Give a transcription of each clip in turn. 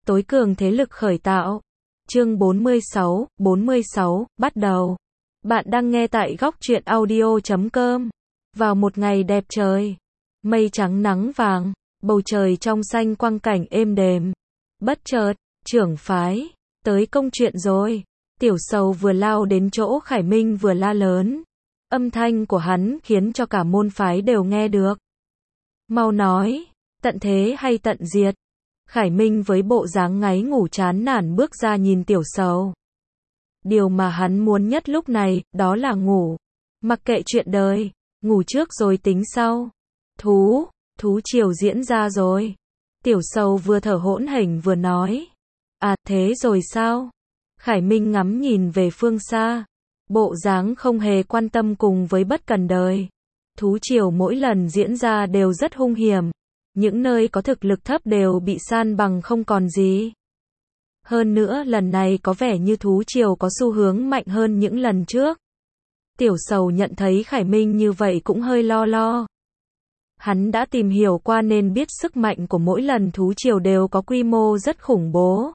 Tối cường thế lực khởi tạo. Chương 46, bắt đầu. Bạn đang nghe tại góc truyện audio.com. Vào một ngày đẹp trời, mây trắng nắng vàng, bầu trời trong xanh quang cảnh êm đềm. Bất chợt, trưởng phái, tới công chuyện rồi. Tiểu Sầu vừa lao đến chỗ Khải Minh vừa la lớn. Âm thanh của hắn khiến cho cả môn phái đều nghe được. Mau nói, tận thế hay tận diệt? Khải Minh với bộ dáng ngáy ngủ chán nản bước ra nhìn Tiểu Sầu. Điều mà hắn muốn nhất lúc này, đó là ngủ. Mặc kệ chuyện đời, ngủ trước rồi tính sau. Thú triều diễn ra rồi. Tiểu Sầu vừa thở hổn hển vừa nói. À thế rồi sao? Khải Minh ngắm nhìn về phương xa. Bộ dáng không hề quan tâm cùng với bất cần đời. Thú triều mỗi lần diễn ra đều rất hung hiểm. Những nơi có thực lực thấp đều bị san bằng không còn gì. Hơn nữa lần này có vẻ như thú triều có xu hướng mạnh hơn những lần trước. Tiểu Sầu nhận thấy Khải Minh như vậy cũng hơi lo. Hắn đã tìm hiểu qua nên biết sức mạnh của mỗi lần thú triều đều có quy mô rất khủng bố.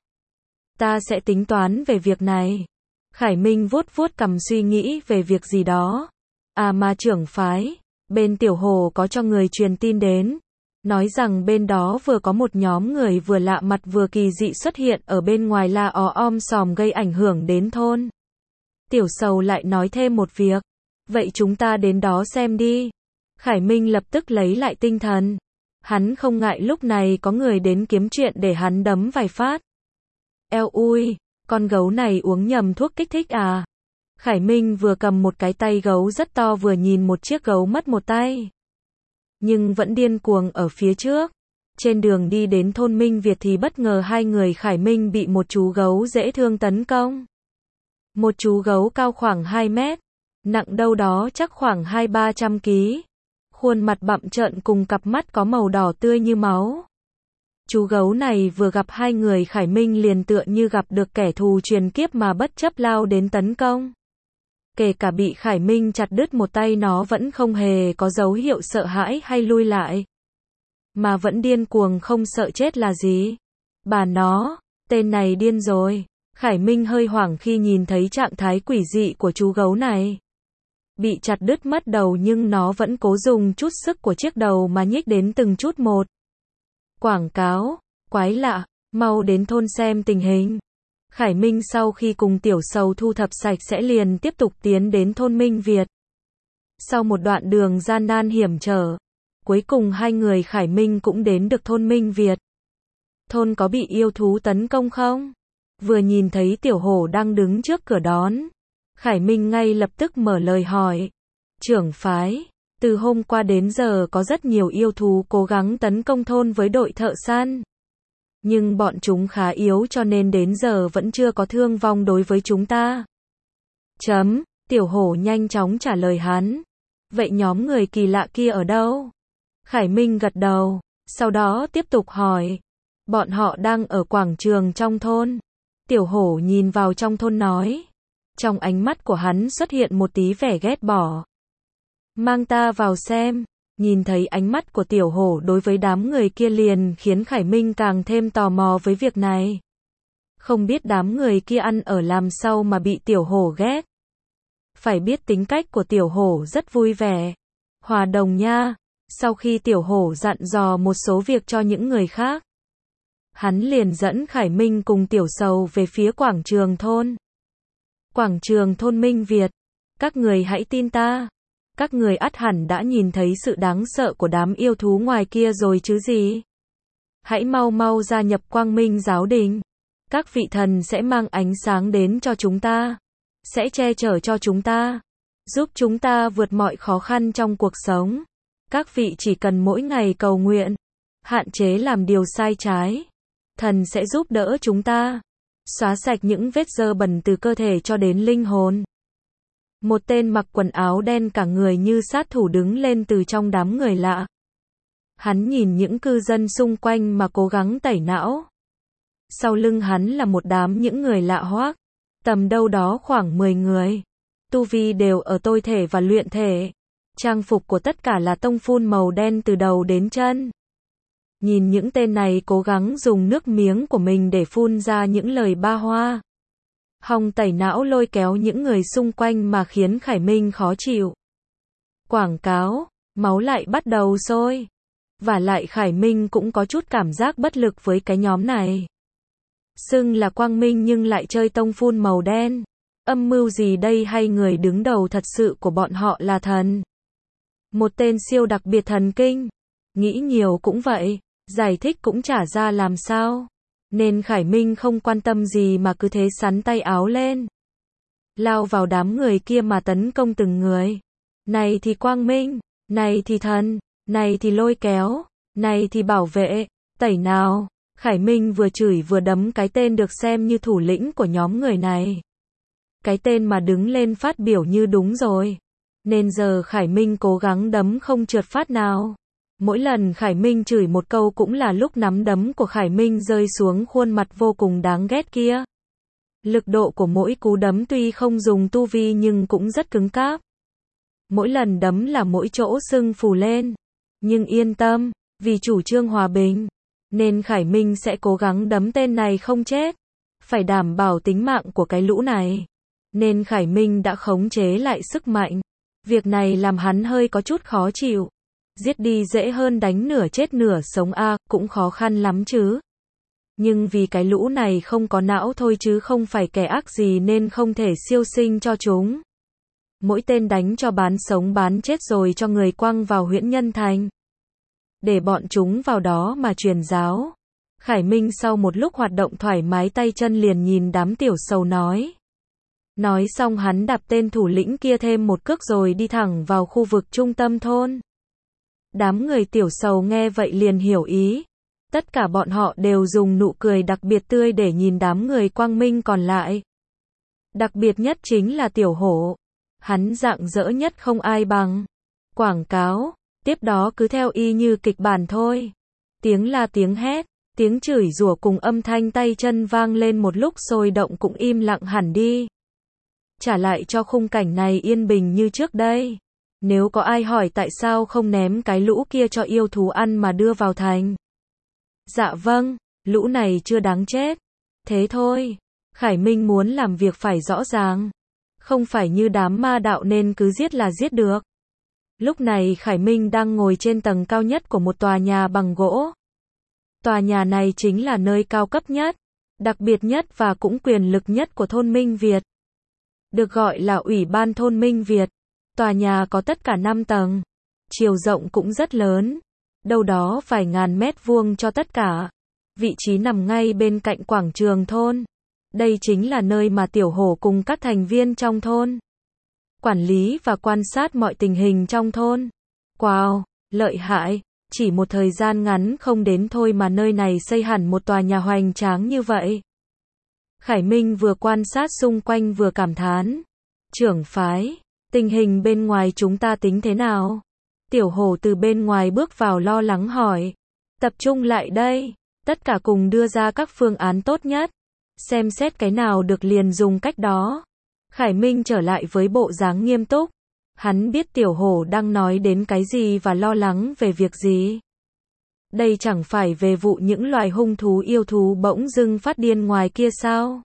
Ta sẽ tính toán về việc này. Khải Minh vuốt cằm suy nghĩ về việc gì đó. À mà trưởng phái, bên Tiểu Hồ có cho người truyền tin đến. Nói rằng bên đó vừa có một nhóm người vừa lạ mặt vừa kỳ dị xuất hiện ở bên ngoài la om sòm gây ảnh hưởng đến thôn. Tiểu Sầu lại nói thêm một việc. Vậy chúng ta đến đó xem đi. Khải Minh lập tức lấy lại tinh thần. Hắn không ngại lúc này có người đến kiếm chuyện để hắn đấm vài phát. Eo ui, con gấu này uống nhầm thuốc kích thích à? Khải Minh vừa cầm một cái tay gấu rất to vừa nhìn một chiếc gấu mất một tay. Nhưng vẫn điên cuồng ở phía trước. Trên đường đi đến thôn Minh Việt thì bất ngờ hai người Khải Minh bị một chú gấu dễ thương tấn công. Một chú gấu cao khoảng 2 mét, nặng đâu đó chắc khoảng 200-300 kg. Khuôn mặt bặm trợn cùng cặp mắt có màu đỏ tươi như máu. Chú gấu này vừa gặp hai người Khải Minh liền tựa như gặp được kẻ thù truyền kiếp mà bất chấp lao đến tấn công. Kể cả bị Khải Minh chặt đứt một tay nó vẫn không hề có dấu hiệu sợ hãi hay lui lại. Mà vẫn điên cuồng không sợ chết là gì? Bà nó, tên này điên rồi. Khải Minh hơi hoảng khi nhìn thấy trạng thái quỷ dị của chú gấu này. Bị chặt đứt mất đầu nhưng nó vẫn cố dùng chút sức của chiếc đầu mà nhích đến từng chút một. Quảng cáo, quái lạ, mau đến thôn xem tình hình. Khải Minh sau khi cùng Tiểu Sầu thu thập sạch sẽ liền tiếp tục tiến đến thôn Minh Việt. Sau một đoạn đường gian nan hiểm trở, cuối cùng hai người Khải Minh cũng đến được thôn Minh Việt. Thôn có bị yêu thú tấn công không? Vừa nhìn thấy Tiểu Hổ đang đứng trước cửa đón, Khải Minh ngay lập tức mở lời hỏi. Trưởng phái, từ hôm qua đến giờ có rất nhiều yêu thú cố gắng tấn công thôn với đội thợ săn. Nhưng bọn chúng khá yếu cho nên đến giờ vẫn chưa có thương vong đối với chúng ta. Tiểu Hổ nhanh chóng trả lời hắn. Vậy nhóm người kỳ lạ kia ở đâu? Khải Minh gật đầu, sau đó tiếp tục hỏi. Bọn họ đang ở quảng trường trong thôn. Tiểu Hổ nhìn vào trong thôn nói. Trong ánh mắt của hắn xuất hiện một tí vẻ ghét bỏ. Mang ta vào xem. Nhìn thấy ánh mắt của Tiểu Hổ đối với đám người kia liền khiến Khải Minh càng thêm tò mò với việc này. Không biết đám người kia ăn ở làm sao mà bị Tiểu Hổ ghét. Phải biết tính cách của Tiểu Hổ rất vui vẻ, hòa đồng nha. Sau khi Tiểu Hổ dặn dò một số việc cho những người khác, hắn liền dẫn Khải Minh cùng Tiểu Sầu về phía quảng trường thôn. Quảng trường thôn Minh Việt. Các người hãy tin ta. Các người ắt hẳn đã nhìn thấy sự đáng sợ của đám yêu thú ngoài kia rồi chứ gì? Hãy mau gia nhập Quang Minh giáo đình. Các vị thần sẽ mang ánh sáng đến cho chúng ta. Sẽ che chở cho chúng ta. Giúp chúng ta vượt mọi khó khăn trong cuộc sống. Các vị chỉ cần mỗi ngày cầu nguyện. Hạn chế làm điều sai trái. Thần sẽ giúp đỡ chúng ta. Xóa sạch những vết dơ bẩn từ cơ thể cho đến linh hồn. Một tên mặc quần áo đen cả người như sát thủ đứng lên từ trong đám người lạ. Hắn nhìn những cư dân xung quanh mà cố gắng tẩy não. Sau lưng hắn là một đám những người lạ hoắc, tầm đâu đó khoảng 10 người. Tu vi đều ở tôi thể và luyện thể. Trang phục của tất cả là tông phun màu đen từ đầu đến chân. Nhìn những tên này cố gắng dùng nước miếng của mình để phun ra những lời ba hoa. Hòng tẩy não lôi kéo những người xung quanh mà khiến Khải Minh khó chịu. Quảng cáo, máu lại bắt đầu sôi. Và lại Khải Minh cũng có chút cảm giác bất lực với cái nhóm này. Xưng là quang minh nhưng lại chơi tông phun màu đen. Âm mưu gì đây hay người đứng đầu thật sự của bọn họ là thần? Một tên siêu đặc biệt thần kinh. Nghĩ nhiều cũng vậy, giải thích cũng chả ra làm sao. Nên Khải Minh không quan tâm gì mà cứ thế xắn tay áo lên. Lao vào đám người kia mà tấn công từng người. Này thì quang minh, này thì thần, này thì lôi kéo, này thì bảo vệ, tẩy nào. Khải Minh vừa chửi vừa đấm cái tên được xem như thủ lĩnh của nhóm người này. Cái tên mà đứng lên phát biểu như đúng rồi. Nên giờ Khải Minh cố gắng đấm không trượt phát nào. Mỗi lần Khải Minh chửi một câu cũng là lúc nắm đấm của Khải Minh rơi xuống khuôn mặt vô cùng đáng ghét kia. Lực độ của mỗi cú đấm tuy không dùng tu vi nhưng cũng rất cứng cáp. Mỗi lần đấm là mỗi chỗ sưng phù lên. Nhưng yên tâm, vì chủ trương hòa bình, nên Khải Minh sẽ cố gắng đấm tên này không chết. Phải đảm bảo tính mạng của cái lũ này. Nên Khải Minh đã khống chế lại sức mạnh. Việc này làm hắn hơi có chút khó chịu. Giết đi dễ hơn đánh nửa chết nửa sống cũng khó khăn lắm chứ. Nhưng vì cái lũ này không có não thôi chứ không phải kẻ ác gì nên không thể siêu sinh cho chúng. Mỗi tên đánh cho bán sống bán chết rồi cho người quăng vào Huyễn Nhân Thành. Để bọn chúng vào đó mà truyền giáo. Khải Minh sau một lúc hoạt động thoải mái tay chân liền nhìn đám tiểu sầu nói. Nói xong hắn đạp tên thủ lĩnh kia thêm một cước rồi đi thẳng vào khu vực trung tâm thôn. Đám người tiểu sầu nghe vậy liền hiểu ý. Tất cả bọn họ đều dùng nụ cười đặc biệt tươi để nhìn đám người quang minh còn lại. Đặc biệt nhất chính là tiểu hổ. Hắn rạng rỡ nhất không ai bằng. Quảng cáo, tiếp đó cứ theo y như kịch bản thôi. Tiếng la tiếng hét, tiếng chửi rủa cùng âm thanh tay chân vang lên một lúc sôi động cũng im lặng hẳn đi. Trả lại cho khung cảnh này yên bình như trước đây. Nếu có ai hỏi tại sao không ném cái lũ kia cho yêu thú ăn mà đưa vào thành. Dạ vâng, lũ này chưa đáng chết. Thế thôi, Khải Minh muốn làm việc phải rõ ràng. Không phải như đám ma đạo nên cứ giết là giết được. Lúc này Khải Minh đang ngồi trên tầng cao nhất của một tòa nhà bằng gỗ. Tòa nhà này chính là nơi cao cấp nhất, đặc biệt nhất và cũng quyền lực nhất của thôn Minh Việt. Được gọi là Ủy ban thôn Minh Việt. Tòa nhà có tất cả 5 tầng. Chiều rộng cũng rất lớn. Đâu đó vài ngàn mét vuông cho tất cả. Vị trí nằm ngay bên cạnh quảng trường thôn. Đây chính là nơi mà tiểu hổ cùng các thành viên trong thôn quản lý và quan sát mọi tình hình trong thôn. Wow, lợi hại. Chỉ một thời gian ngắn không đến thôi mà nơi này xây hẳn một tòa nhà hoành tráng như vậy. Khải Minh vừa quan sát xung quanh vừa cảm thán. Trưởng phái, tình hình bên ngoài chúng ta tính thế nào? Tiểu hổ từ bên ngoài bước vào lo lắng hỏi. Tập trung lại đây, tất cả cùng đưa ra các phương án tốt nhất. Xem xét cái nào được liền dùng cách đó. Khải Minh trở lại với bộ dáng nghiêm túc. Hắn biết tiểu hổ đang nói đến cái gì và lo lắng về việc gì. Đây chẳng phải về vụ những loài hung thú yêu thú bỗng dưng phát điên ngoài kia sao?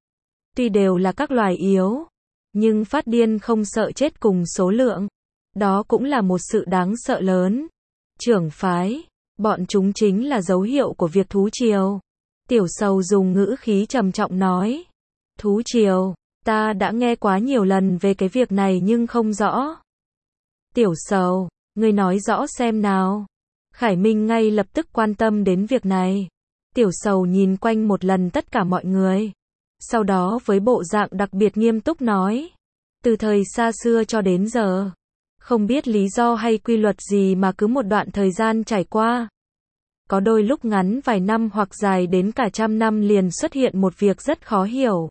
Tuy đều là các loài yếu, nhưng phát điên không sợ chết cùng số lượng. Đó cũng là một sự đáng sợ lớn. Trưởng phái, bọn chúng chính là dấu hiệu của việc thú triều. Tiểu sầu dùng ngữ khí trầm trọng nói. Thú triều, ta đã nghe quá nhiều lần về cái việc này nhưng không rõ. Tiểu sầu, ngươi nói rõ xem nào. Khải Minh ngay lập tức quan tâm đến việc này. Tiểu sầu nhìn quanh một lần tất cả mọi người. Sau đó với bộ dạng đặc biệt nghiêm túc nói. Từ thời xa xưa cho đến giờ. Không biết lý do hay quy luật gì mà cứ một đoạn thời gian trải qua. Có đôi lúc ngắn vài năm hoặc dài đến cả 100 năm liền xuất hiện một việc rất khó hiểu.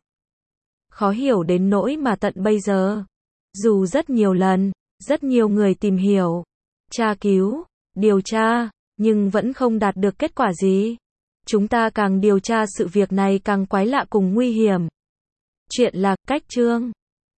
Khó hiểu đến nỗi mà tận bây giờ. Dù rất nhiều lần, rất nhiều người tìm hiểu, tra cứu, điều tra, nhưng vẫn không đạt được kết quả gì. Chúng ta càng điều tra sự việc này càng quái lạ cùng nguy hiểm. Chuyện là cách chương.